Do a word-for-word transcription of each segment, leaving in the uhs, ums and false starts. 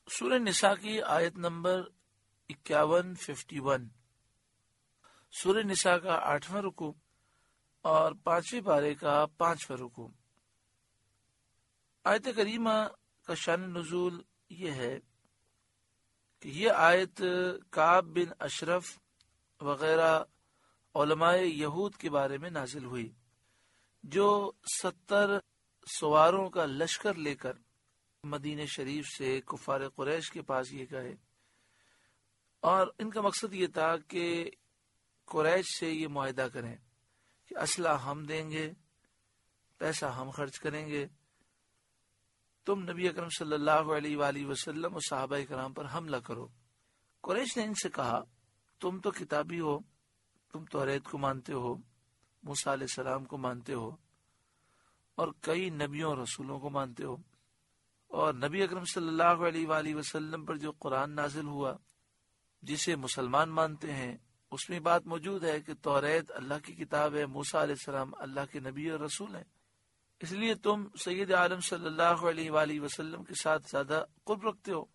سورہ نساء کی آیت نمبر اکیاون ففٹی ون، سورہ نساء کا آٹھواں رکوع اور پانچویں پارے کا پانچواں رکوع۔ آیت کریمہ کا شان نزول یہ ہے کہ یہ آیت کعب بن اشرف وغیرہ علماء یہود کے بارے میں نازل ہوئی، جو ستر سواروں کا لشکر لے کر مدینہ شریف سے کفار قریش کے پاس یہ گئے، اور ان کا مقصد یہ تھا کہ قریش سے یہ معاہدہ کریں کہ اسلحہ ہم دیں گے، پیسہ ہم خرچ کریں گے، تم نبی اکرم صلی اللہ علیہ وآلہ وسلم اور صحابہ کرام پر حملہ کرو۔ قریش نے ان سے کہا تم تو کتابی ہو، تم توریت کو مانتے ہو، موسیٰ علیہ السلام کو مانتے ہو، اور کئی نبیوں اور رسولوں کو مانتے ہو، اور نبی اکرم صلی اللہ علیہ وآلہ وسلم پر جو قرآن نازل ہوا جسے مسلمان مانتے ہیں اس میں بات موجود ہے کہ توریت اللہ کی کتاب ہے، موسیٰ علیہ السلام اللہ کے نبی اور رسول ہیں، اس لیے تم سید عالم صلی اللہ علیہ وآلہ وسلم کے ساتھ زیادہ قرب رکھتے ہو،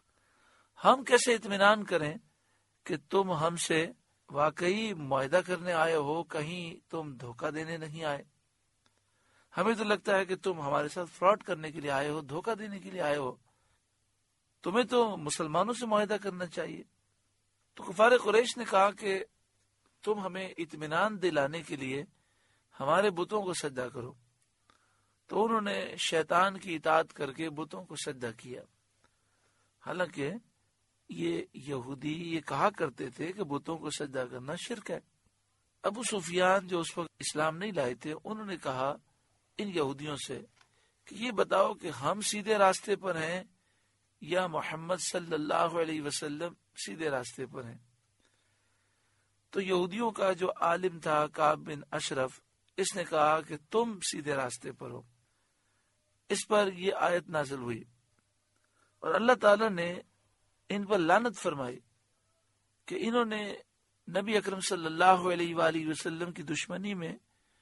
ہم کیسے اطمینان کریں کہ تم ہم سے واقعی معاہدہ کرنے آئے ہو، کہیں تم دھوکہ دینے نہیں آئے، ہمیں تو لگتا ہے کہ تم ہمارے ساتھ فراڈ کرنے کے لیے آئے ہو، دھوکہ دینے کے لیے آئے ہو، تمہیں تو مسلمانوں سے معاہدہ کرنا چاہیے۔ تو کفار قریش نے کہا کہ تم ہمیں اطمینان دلانے کے لیے ہمارے بتوں کو سجدہ کرو، تو انہوں نے شیطان کی اطاعت کر کے بتوں کو سجدہ کیا، حالانکہ یہ یہودی یہ کہا کرتے تھے کہ بتوں کو سجدہ کرنا شرک ہے۔ ابو سفیان جو اس وقت اسلام نہیں لائے تھے، انہوں نے کہا ان یہودیوں سے کہ یہ بتاؤ کہ ہم سیدھے راستے پر ہیں یا محمد صلی اللہ علیہ وسلم سیدھے راستے پر ہیں۔ تو یہودیوں کا جو عالم تھا کعب بن اشرف، اس نے کہا کہ تم سیدھے راستے پر ہو۔ اس پر یہ آیت نازل ہوئی اور اللہ تعالی نے ان پر لعنت فرمائی کہ انہوں نے نبی اکرم صلی اللہ علیہ وآلہ وسلم کی دشمنی میں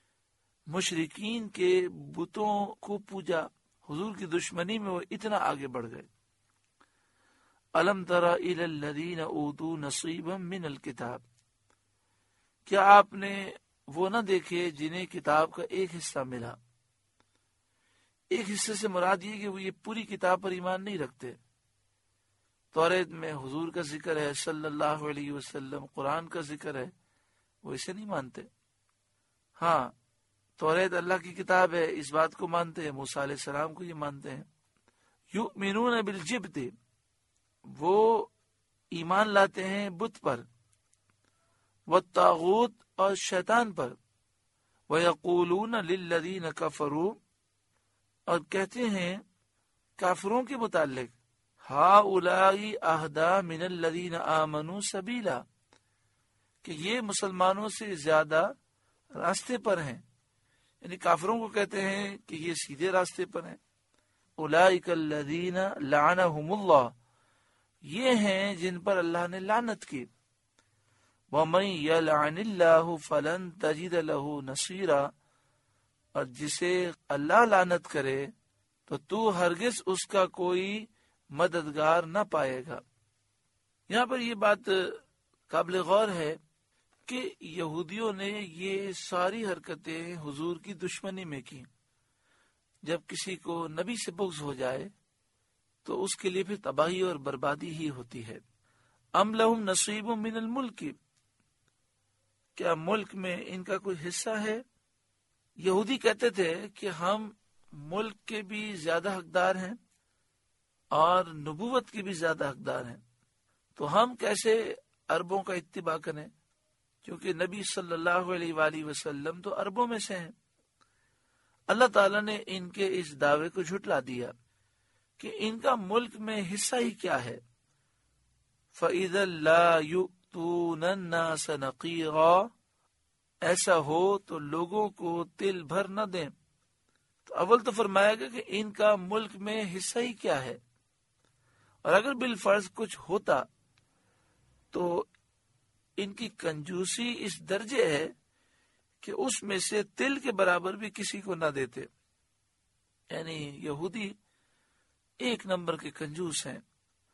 مشرکین کے بتوں کو پوجا، حضور کی دشمنی میں وہ اتنا آگے بڑھ گئے۔ الم تر الی الذین اوتوا نصیبا من الکتاب، کیا آپ نے وہ نہ دیکھے جنہیں کتاب کا ایک حصہ ملا؟ ایک حصے سے مراد یہ کہ وہ یہ پوری کتاب پر ایمان نہیں رکھتے۔ توریت میں حضور کا ذکر ہے، صلی اللہ علیہ وسلم، قرآن کا ذکر ہے، وہ اسے نہیں مانتے۔ ہاں، توریت اللہ کی کتاب ہے، اس بات کو مانتے ہیں، موسیٰ علیہ السلام کو یہ مانتے ہیں۔ یؤمنون بالجبت، وہ ایمان لاتے ہیں بت پر، والطاغوت اور شیطان پر، وَيَقُولُونَ لِلَّذِينَ كَفَرُوا، اور کہتے ہیں کافروں کے متعلق، هَؤُلَاءِ أَهْدَىٰ مِنَ الَّذِينَ آمَنُوا سَبِيلًا، کہ یہ مسلمانوں سے زیادہ راستے پر ہیں، یعنی کافروں کو کہتے ہیں کہ یہ سیدھے راستے پر ہیں۔ اولئک الذین لعنہم اللہ، یہ ہیں جن پر اللہ نے لعنت کی۔ ومن یلعن اللہ فلن تجد له نصیرا، اور جسے اللہ لعنت کرے تو تو ہرگز اس کا کوئی مددگار نہ پائے گا۔ یہاں پر یہ بات قابل غور ہے کہ یہودیوں نے یہ ساری حرکتیں حضور کی دشمنی میں کی۔ جب کسی کو نبی سے بغض ہو جائے تو اس کے لیے پھر تباہی اور بربادی ہی ہوتی ہے۔ ام لہم نصیب من الملک، کیا ملک میں ان کا کوئی حصہ ہے؟ یہودی کہتے تھے کہ ہم ملک کے بھی زیادہ حقدار ہیں اور نبوت کے بھی زیادہ حقدار ہیں، تو ہم کیسے عربوں کا اتباع کریں، کیونکہ نبی صلی اللہ علیہ وآلہ وسلم تو عربوں میں سے ہیں۔ اللہ تعالیٰ نے ان کے اس دعوے کو جھٹلا دیا کہ ان کا ملک میں حصہ ہی کیا ہے۔ فَإِذَا لَا يُؤْتُونَ النَّاسَ نَقِيرًا، ایسا ہو تو لوگوں کو تل بھر نہ دیں۔ تو اول تو فرمایا گیا کہ ان کا ملک میں حصہ ہی کیا ہے، اور اگر بالفرض کچھ ہوتا تو ان کی کنجوسی اس درجے ہے کہ اس میں سے تل کے برابر بھی کسی کو نہ دیتے، یعنی یہودی ایک نمبر کے کنجوس ہیں۔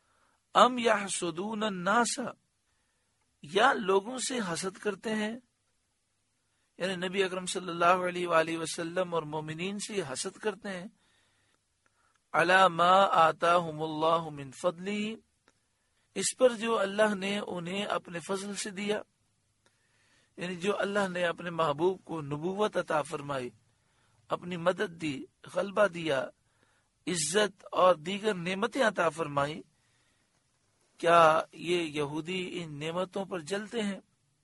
ام یحسدون الناس، یا لوگوں سے حسد کرتے ہیں، یعنی نبی اکرم صلی اللہ علیہ وآلہ وسلم اور مومنین سے حسد کرتے ہیں، علی ما آتاہم اللہ من فضلہ، اس پر جو اللہ نے انہیں اپنے فضل سے دیا، یعنی جو اللہ نے اپنے محبوب کو نبوت عطا فرمائی، اپنی مدد دی، غلبہ دیا، عزت اور دیگر نعمتیں عطا فرمائی، کیا یہ یہودی ان نعمتوں پر جلتے ہیں؟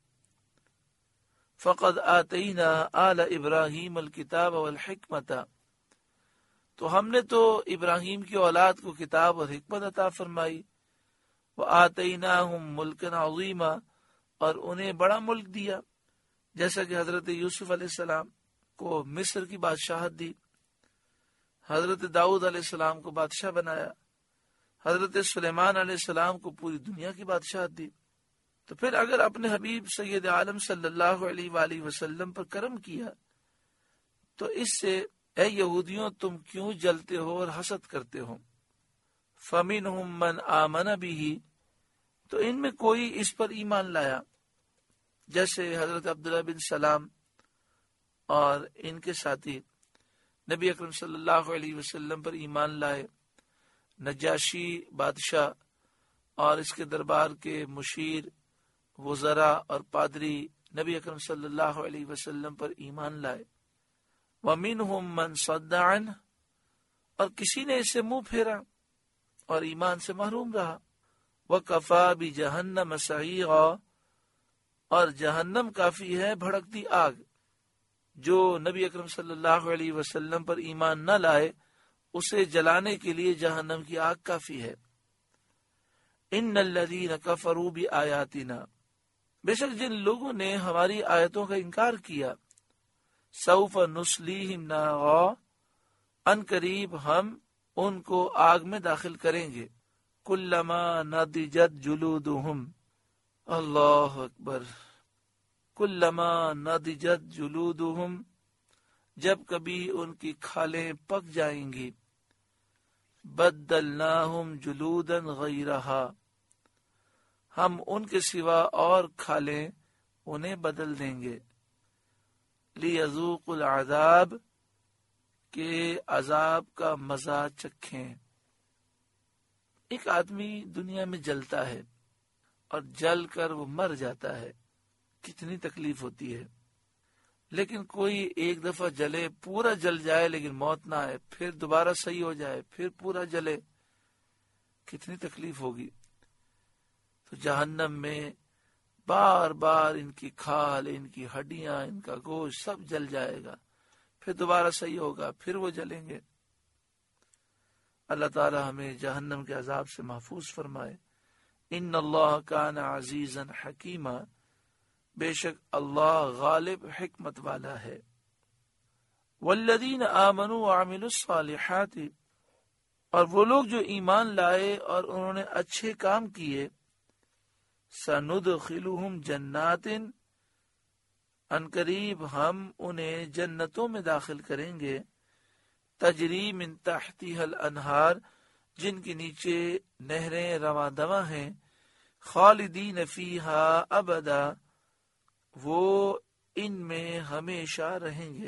فقد آتینا آل ابراہیم الکتاب والحکمت، تو ہم نے تو ابراہیم کی اولاد کو کتاب اور حکمت عطا فرمائی، وآتیناہم ملکا عظیما، اور انہیں بڑا ملک دیا، جیسا کہ حضرت یوسف علیہ السلام کو مصر کی بادشاہت دی، حضرت داؤد علیہ السلام کو بادشاہ بنایا، حضرت سلیمان علیہ السلام کو پوری دنیا کی بادشاہت دی۔ تو پھر اگر اپنے حبیب سید عالم صلی اللہ علیہ وآلہ وسلم پر کرم کیا تو اس سے اے یہودیوں تم کیوں جلتے ہو اور حسد کرتے ہو؟ فَمِنْهُمْ مَنْ آمَنَ بِهِ، تو ان میں کوئی اس پر ایمان لایا، جیسے حضرت عبداللہ بن سلام اور ان کے ساتھی نبی اکرم صلی اللہ علیہ وسلم پر ایمان لائے، نجاشی بادشاہ اور اس کے دربار کے مشیر، وزراء اور پادری نبی اکرم صلی اللہ علیہ وسلم پر ایمان لائے۔ وَمِنْهُمْ مَنْ صَدَّ عَنْهُ، اور کسی نے اسے منہ پھیرا اور ایمان سے محروم رہا۔ وَكَفَى بِجَهَنَّمَ سَعِيرًا، اور جہنم کافی ہے بھڑکتی آگ، جو نبی اکرم صلی اللہ علیہ وسلم پر ایمان نہ لائے اسے جلانے کے لیے جہنم کی آگ کافی ہے۔ ان الذین کفروا بآیاتنا، بے شک جن لوگوں نے ہماری آیتوں کا انکار کیا، سوف نصلیہم نارا، ان قریب ہم ان کو آگ میں داخل کریں گے، کلما نضجت جلودہم، اللہ اکبر، کلما نضجت جلودہم، جب کبھی ان کی کھالیں پک جائیں گی، بدلناہم جلودا غیرہا، ہم ان کے سوا اور کھالیں انہیں بدل دیں گے، لیذوقوا العذاب، کہ عذاب کا مزہ چکھیں۔ ایک آدمی دنیا میں جلتا ہے اور جل کر وہ مر جاتا ہے، کتنی تکلیف ہوتی ہے، لیکن کوئی ایک دفعہ جلے، پورا جل جائے لیکن موت نہ آئے، پھر دوبارہ صحیح ہو جائے، پھر پورا جلے، کتنی تکلیف ہوگی۔ تو جہنم میں بار بار ان کی کھال، ان کی ہڈیاں، ان کا گوشت سب جل جائے گا، پھر دوبارہ صحیح ہوگا، پھر وہ جلیں گے۔ اللہ تعالی ہمیں جہنم کے عذاب سے محفوظ فرمائے۔ ان اللہ کان عزیزا حکیما، بے شک اللہ غالب حکمت والا ہے۔ والذین آمنوا وعملوا الصالحات، اور وہ لوگ جو ایمان لائے اور انہوں نے اچھے کام کیے، سندخلہم جنات، ان قریب ہم انہیں جنتوں میں داخل کریں گے، تجری من تحتها الانہار، جن کے نیچے نہریں رواں دواں ہیں، خالدین فیہا ابدا، وہ ان میں ہمیشہ رہیں گے،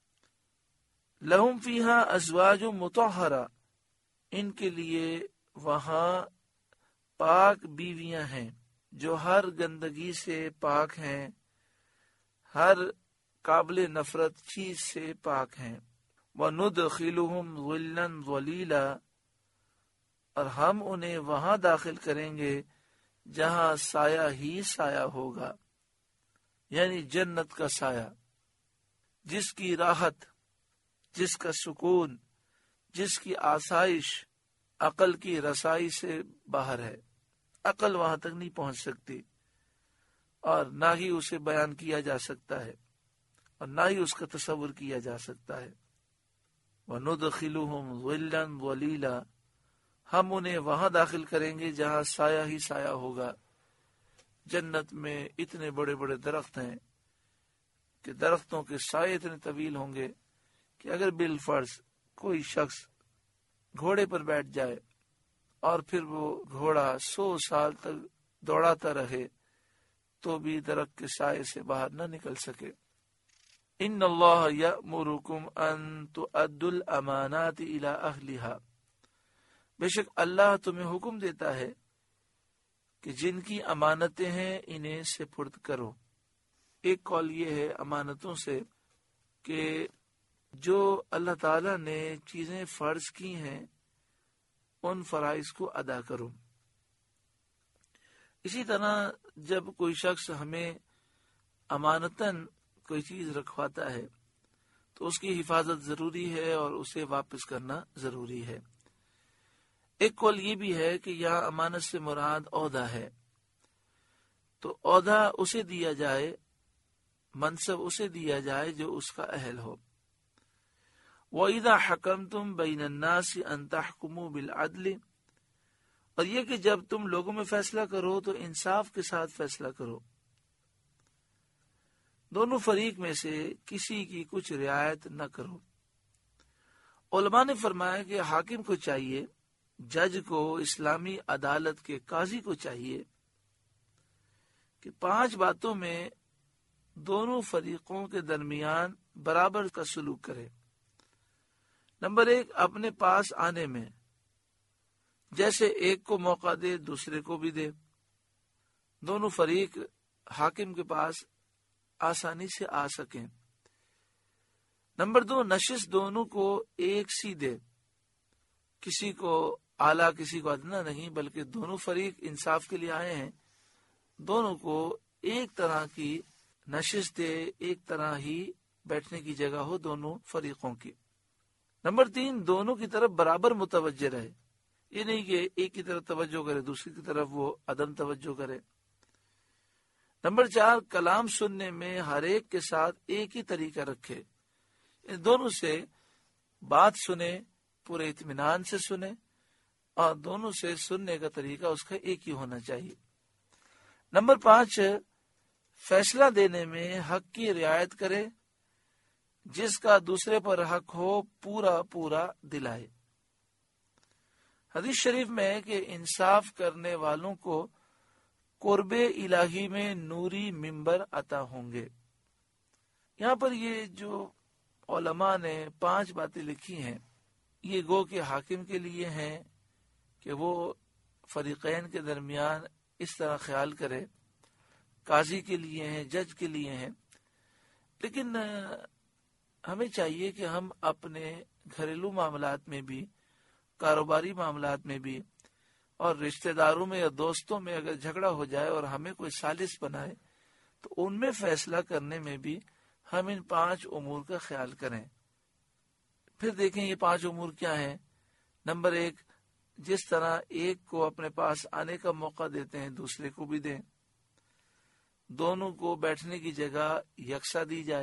لہم فیہا ازواج مطہرہ، ان کے لیے وہاں پاک بیویاں ہیں جو ہر گندگی سے پاک ہیں، ہر قابل نفرت چیز سے پاک ہیں۔ وَنُدْخِلُهُمْ ظِلًّا ظَلِيلًا، اور ہم انہیں وہاں داخل کریں گے جہاں سایہ ہی سایہ ہوگا، یعنی جنت کا سایہ، جس کی راحت، جس کا سکون، جس کی آسائش عقل کی رسائی سے باہر ہے، عقل وہاں تک نہیں پہنچ سکتی، اور نہ ہی اسے بیان کیا جا سکتا ہے، اور نہ ہی اس کا تصور کیا جا سکتا ہے۔ وَنُدْخِلُهُمْ ظِلًّا ظَلِيلًا، ہم انہیں وہاں داخل کریں گے جہاں سایہ ہی سایہ ہوگا۔ جنت میں اتنے بڑے بڑے درخت ہیں کہ درختوں کے سائے اتنے طویل ہوں گے کہ اگر بالفرض کوئی شخص گھوڑے پر بیٹھ جائے اور پھر وہ گھوڑا سو سال تک دوڑاتا رہے تو بھی درخت کے سائے سے باہر نہ نکل سکے۔ ان اللہ یأمرکم ان تؤدوا الامانات الی اہلھا، بے شک اللہ تمہیں حکم دیتا ہے کہ جن کی امانتیں ہیں انہیں سپرد کرو۔ ایک قول یہ ہے امانتوں سے کہ جو اللہ تعالی نے چیزیں فرض کی ہیں ان فرائض کو ادا کرو۔ اسی طرح جب کوئی شخص ہمیں امانتاً کوئی چیز رکھواتا ہے تو اس کی حفاظت ضروری ہے اور اسے واپس کرنا ضروری ہے۔ ایک قول یہ بھی ہے کہ یہاں امانت سے مراد عہدہ ہے، تو عہدہ اسے دیا جائے، منصب اسے دیا جائے جو اس کا اہل ہو۔ وَإِذَا حَكَمْتُمْ بَيْنَ النَّاسِ أَن تَحْكُمُوا بِالْعَدْلِ، اور یہ کہ جب تم لوگوں میں فیصلہ کرو تو انصاف کے ساتھ فیصلہ کرو، دونوں فریق میں سے کسی کی کچھ رعایت نہ کرو۔ علماء نے فرمایا کہ حاکم کو چاہیے، جج کو، اسلامی عدالت کے قاضی کو چاہیے کہ پانچ باتوں میں دونوں فریقوں کے درمیان برابر کا سلوک کرے۔ نمبر ایک، اپنے پاس آنے میں، جیسے ایک کو موقع دے دوسرے کو بھی دے، دونوں فریق حاکم کے پاس آسانی سے آ سکیں۔ نمبر دو، نشست دونوں کو ایک سی دے، کسی کو اعلیٰ کسی کو ادنا نہیں، بلکہ دونوں فریق انصاف کے لیے آئے ہیں، دونوں کو ایک طرح کی نشست دے، ایک طرح ہی بیٹھنے کی جگہ ہو دونوں فریقوں کی۔ نمبر تین، دونوں کی طرف برابر متوجہ رہے، یہ نہیں کہ ایک کی طرف توجہ کرے دوسری کی طرف وہ عدم توجہ کرے۔ نمبر چار، کلام سننے میں ہر ایک کے ساتھ ایک ہی طریقہ رکھے، ان دونوں سے بات سنے، پورے اطمینان سے سنے، اور دونوں سے سننے کا طریقہ اس کا ایک ہی ہونا چاہیے۔ نمبر پانچ، فیصلہ دینے میں حق کی رعایت کرے، جس کا دوسرے پر حق ہو پورا پورا دلائے۔ حدیث شریف میں ہے کہ انصاف کرنے والوں کو قرب الہی میں نوری ممبر عطا ہوں گے۔ یہاں پر یہ جو علماء نے پانچ باتیں لکھی ہیں یہ گو کہ حاکم کے لیے ہیں کہ وہ فریقین کے درمیان اس طرح خیال کرے، قاضی کے لیے ہیں، جج کے لیے ہیں، لیکن ہمیں چاہیے کہ ہم اپنے گھریلو معاملات میں بھی، کاروباری معاملات میں بھی، اور رشتہ داروں میں یا دوستوں میں اگر جھگڑا ہو جائے اور ہمیں کوئی سازش بنائے تو ان میں فیصلہ کرنے میں بھی ہم ان پانچ امور کا خیال کریں۔ پھر دیکھیں یہ پانچ امور کیا ہیں۔ نمبر ایک، جس طرح ایک کو اپنے پاس آنے کا موقع دیتے ہیں دوسرے کو بھی دیں، دونوں کو بیٹھنے کی جگہ یکساں دی جائے،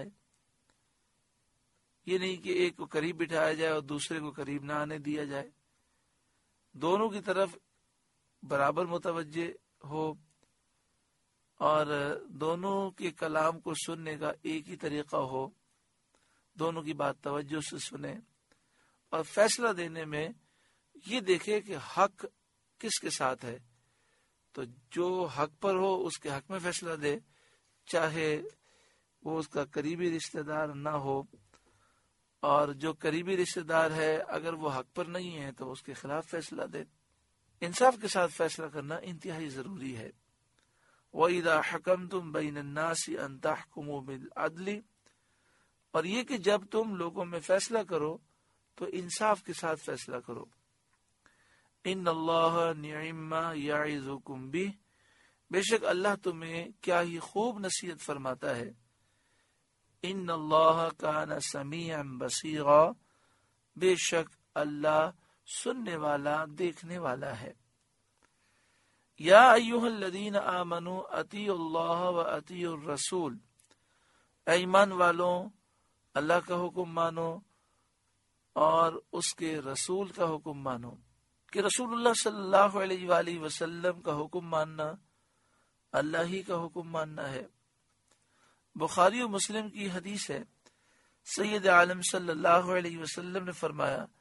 یہ نہیں کہ ایک کو قریب بٹھایا جائے اور دوسرے کو قریب نہ آنے دیا جائے، دونوں کی طرف برابر متوجہ ہو اور دونوں کے کلام کو سننے کا ایک ہی طریقہ ہو، دونوں کی بات توجہ سے سنیں، اور فیصلہ دینے میں یہ دیکھے کہ حق کس کے ساتھ ہے، تو جو حق پر ہو اس کے حق میں فیصلہ دے، چاہے وہ اس کا قریبی رشتہ دار نہ ہو، اور جو قریبی رشتہ دار ہے اگر وہ حق پر نہیں ہے تو اس کے خلاف فیصلہ دے۔ انصاف کے ساتھ فیصلہ کرنا انتہائی ضروری ہے۔ وَإِذَا حَكَمْتُمْ بَيْنَ النَّاسِ أَن تَحْكُمُوا بِالْعَدْلِ، اور یہ کہ جب تم لوگوں میں فیصلہ کرو تو انصاف کے ساتھ فیصلہ کرو۔ ان اللہ نعم ما یعظکم بہ، بے شک اللہ تمہیں کیا ہی خوب نصیحت فرماتا ہے۔ ان اللہ کان سمیعا بصیرا، بے شک اللہ سننے والا دیکھنے والا ہے۔ یا ایھا الذین آمنوا اطیعوا اللہ و اطیعوا الرسول، اے ایمان والوں اللہ کا حکم مانو اور اس کے رسول کا حکم مانو، کہ رسول اللہ صلی اللہ علیہ وآلہ وسلم کا حکم ماننا اللہ ہی کا حکم ماننا ہے۔ بخاری و مسلم کی حدیث ہے، سید عالم صلی اللہ علیہ وسلم نے فرمایا،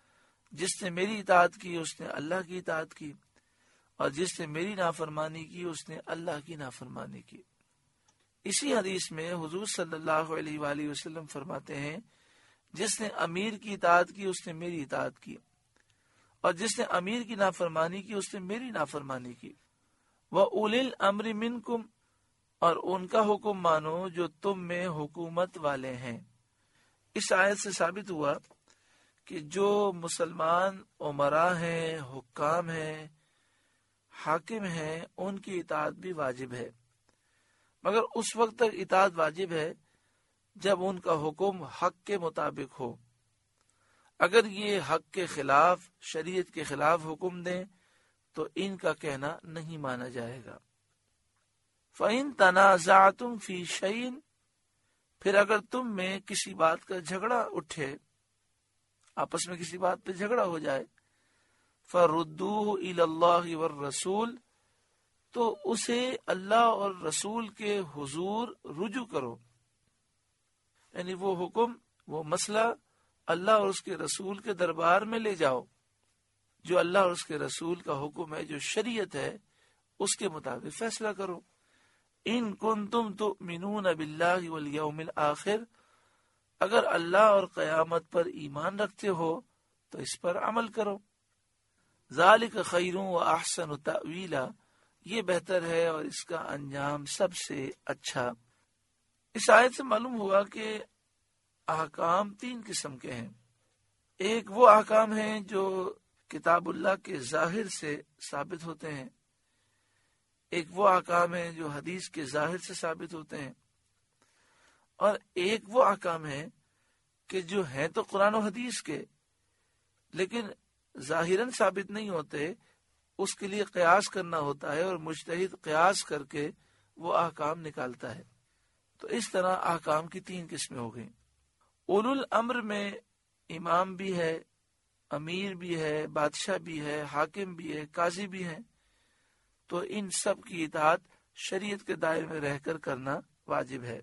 جس نے میری اطاعت کی اس نے اللہ کی اطاعت کی، اور جس نے میری نافرمانی کی اس نے اللہ کی نافرمانی کی۔ اسی حدیث میں حضور صلی اللہ علیہ وآلہ وسلم فرماتے ہیں جس نے امیر کی اطاعت کی اس نے میری اطاعت کی، اور جس نے امیر کی نافرمانی کی اس نے میری نافرمانی کی۔ وَأُولِي الْأَمْرِ مِنْكُمْ، اور ان کا حکم مانو جو تم میں حکومت والے ہیں۔ اس آیت سے ثابت ہوا کہ جو مسلمان امراء ہیں، حکام ہیں، حاکم ہیں، ان کی اطاعت بھی واجب ہے، مگر اس وقت تک اطاعت واجب ہے جب ان کا حکم حق کے مطابق ہو۔ اگر یہ حق کے خلاف، شریعت کے خلاف حکم دیں تو ان کا کہنا نہیں مانا جائے گا۔ فَإِن تَنَازَعْتُمْ فِي شَيْءٍ، پھر اگر تم میں کسی بات کا جھگڑا اٹھے، آپس میں کسی بات پہ جھگڑا ہو جائے، فَرُدُّوهُ إِلَى اللَّهِ وَالرَّسُولِ، تو اسے اللہ اور رسول کے حضور رجوع کرو، یعنی وہ حکم، وہ مسئلہ اللہ اور اس کے رسول کے دربار میں لے جاؤ۔ جو اللہ اور اس کے رسول کا حکم ہے، جو شریعت ہے، اس کے مطابق فیصلہ کرو۔ ان کنتم تؤمنون باللہ والیوم الآخر، اگر اللہ اور قیامت پر ایمان رکھتے ہو تو اس پر عمل کرو۔ ذالک خیر و احسن تأویلا، یہ بہتر ہے اور اس کا انجام سب سے اچھا۔ اس آیت سے معلوم ہوا کہ احکام تین قسم کے ہیں۔ ایک وہ احکام ہیں جو کتاب اللہ کے ظاہر سے ثابت ہوتے ہیں، ایک وہ احکام ہیں جو حدیث کے ظاہر سے ثابت ہوتے ہیں، اور ایک وہ احکام ہیں کہ جو ہیں تو قرآن و حدیث کے لیکن ظاہراً ثابت نہیں ہوتے، اس کے لیے قیاس کرنا ہوتا ہے اور مجتہد قیاس کر کے وہ احکام نکالتا ہے۔ تو اس طرح احکام کی تین قسمیں ہو گئیں۔ اولو الامر میں امام بھی ہے، امیر بھی ہے، بادشاہ بھی ہے، حاکم بھی ہے، قاضی بھی ہے، تو ان سب کی اطاعت شریعت کے دائرے میں رہ کر کرنا واجب ہے۔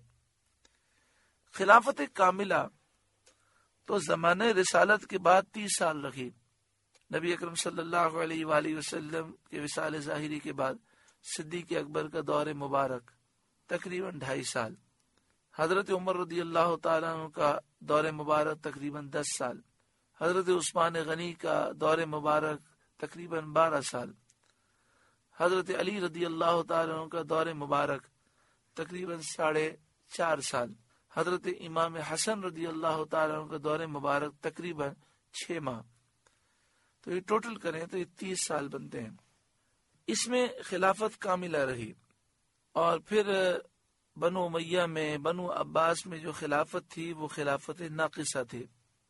خلافت کاملہ تو زمانہ رسالت کے بعد تیس سال رکھی۔ نبی اکرم صلی اللہ علیہ وآلہ وسلم کے وصال ظاہری کے بعد صدیق اکبر کا دور مبارک تقریباً ڈھائی سال، حضرت عمر رضی اللہ تعالیٰ عنہ کا دور مبارک تقریباً دس سال، حضرت عثمان غنی کا دور مبارک تقریباً بارہ سال، حضرت علی رضی اللہ تعالیٰ عنہ کا دور مبارک تقریباً ساڑھے چار سال، حضرت امام حسن رضی اللہ تعالیٰ عنہ کا دور مبارک تقریباً چھ ماہ۔ تو یہ ٹوٹل کریں تو یہ تیس سال بنتے ہیں۔ اس میں خلافت کاملہ رہی، اور پھر بنو امیہ میں، بنو عباس میں جو خلافت تھی وہ خلافت ناقصہ تھی۔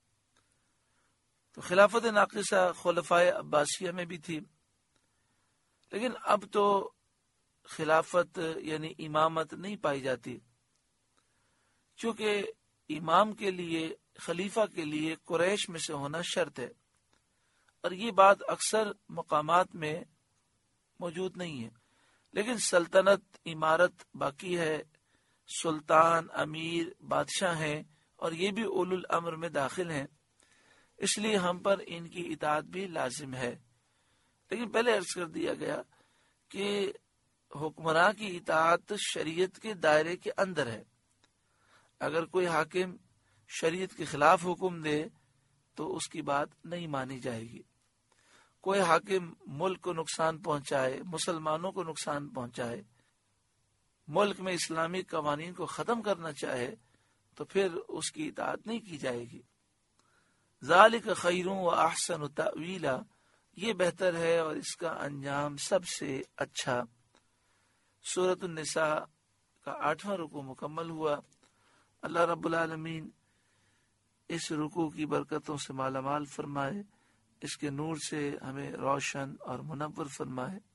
تو خلافت ناقصہ خلفائے عباسیہ میں بھی تھی، لیکن اب تو خلافت یعنی امامت نہیں پائی جاتی، چونکہ امام کے لیے، خلیفہ کے لیے قریش میں سے ہونا شرط ہے، اور یہ بات اکثر مقامات میں موجود نہیں ہے۔ لیکن سلطنت، امارت باقی ہے، سلطان، امیر، بادشاہ ہیں، اور یہ بھی اولو الامر میں داخل ہیں، اس لیے ہم پر ان کی اطاعت بھی لازم ہے۔ لیکن پہلے عرض کر دیا گیا کہ حکمراں کی اطاعت شریعت کے دائرے کے اندر ہے۔ اگر کوئی حاکم شریعت کے خلاف حکم دے تو اس کی بات نہیں مانی جائے گی۔ کوئی حاکم ملک کو نقصان پہنچائے، مسلمانوں کو نقصان پہنچائے، ملک میں اسلامی قوانین کو ختم کرنا چاہے تو پھر اس کی اطاعت نہیں کی جائے گی۔ ذالک خیر و احسن تأویلا، یہ بہتر ہے اور اس کا انجام سب سے اچھا۔ سورۃ النساء کا آٹھواں رکوع مکمل ہوا۔ اللہ رب العالمین اس رکوع کی برکتوں سے مالا مال فرمائے، اس کے نور سے ہمیں روشن اور منور فرمائے۔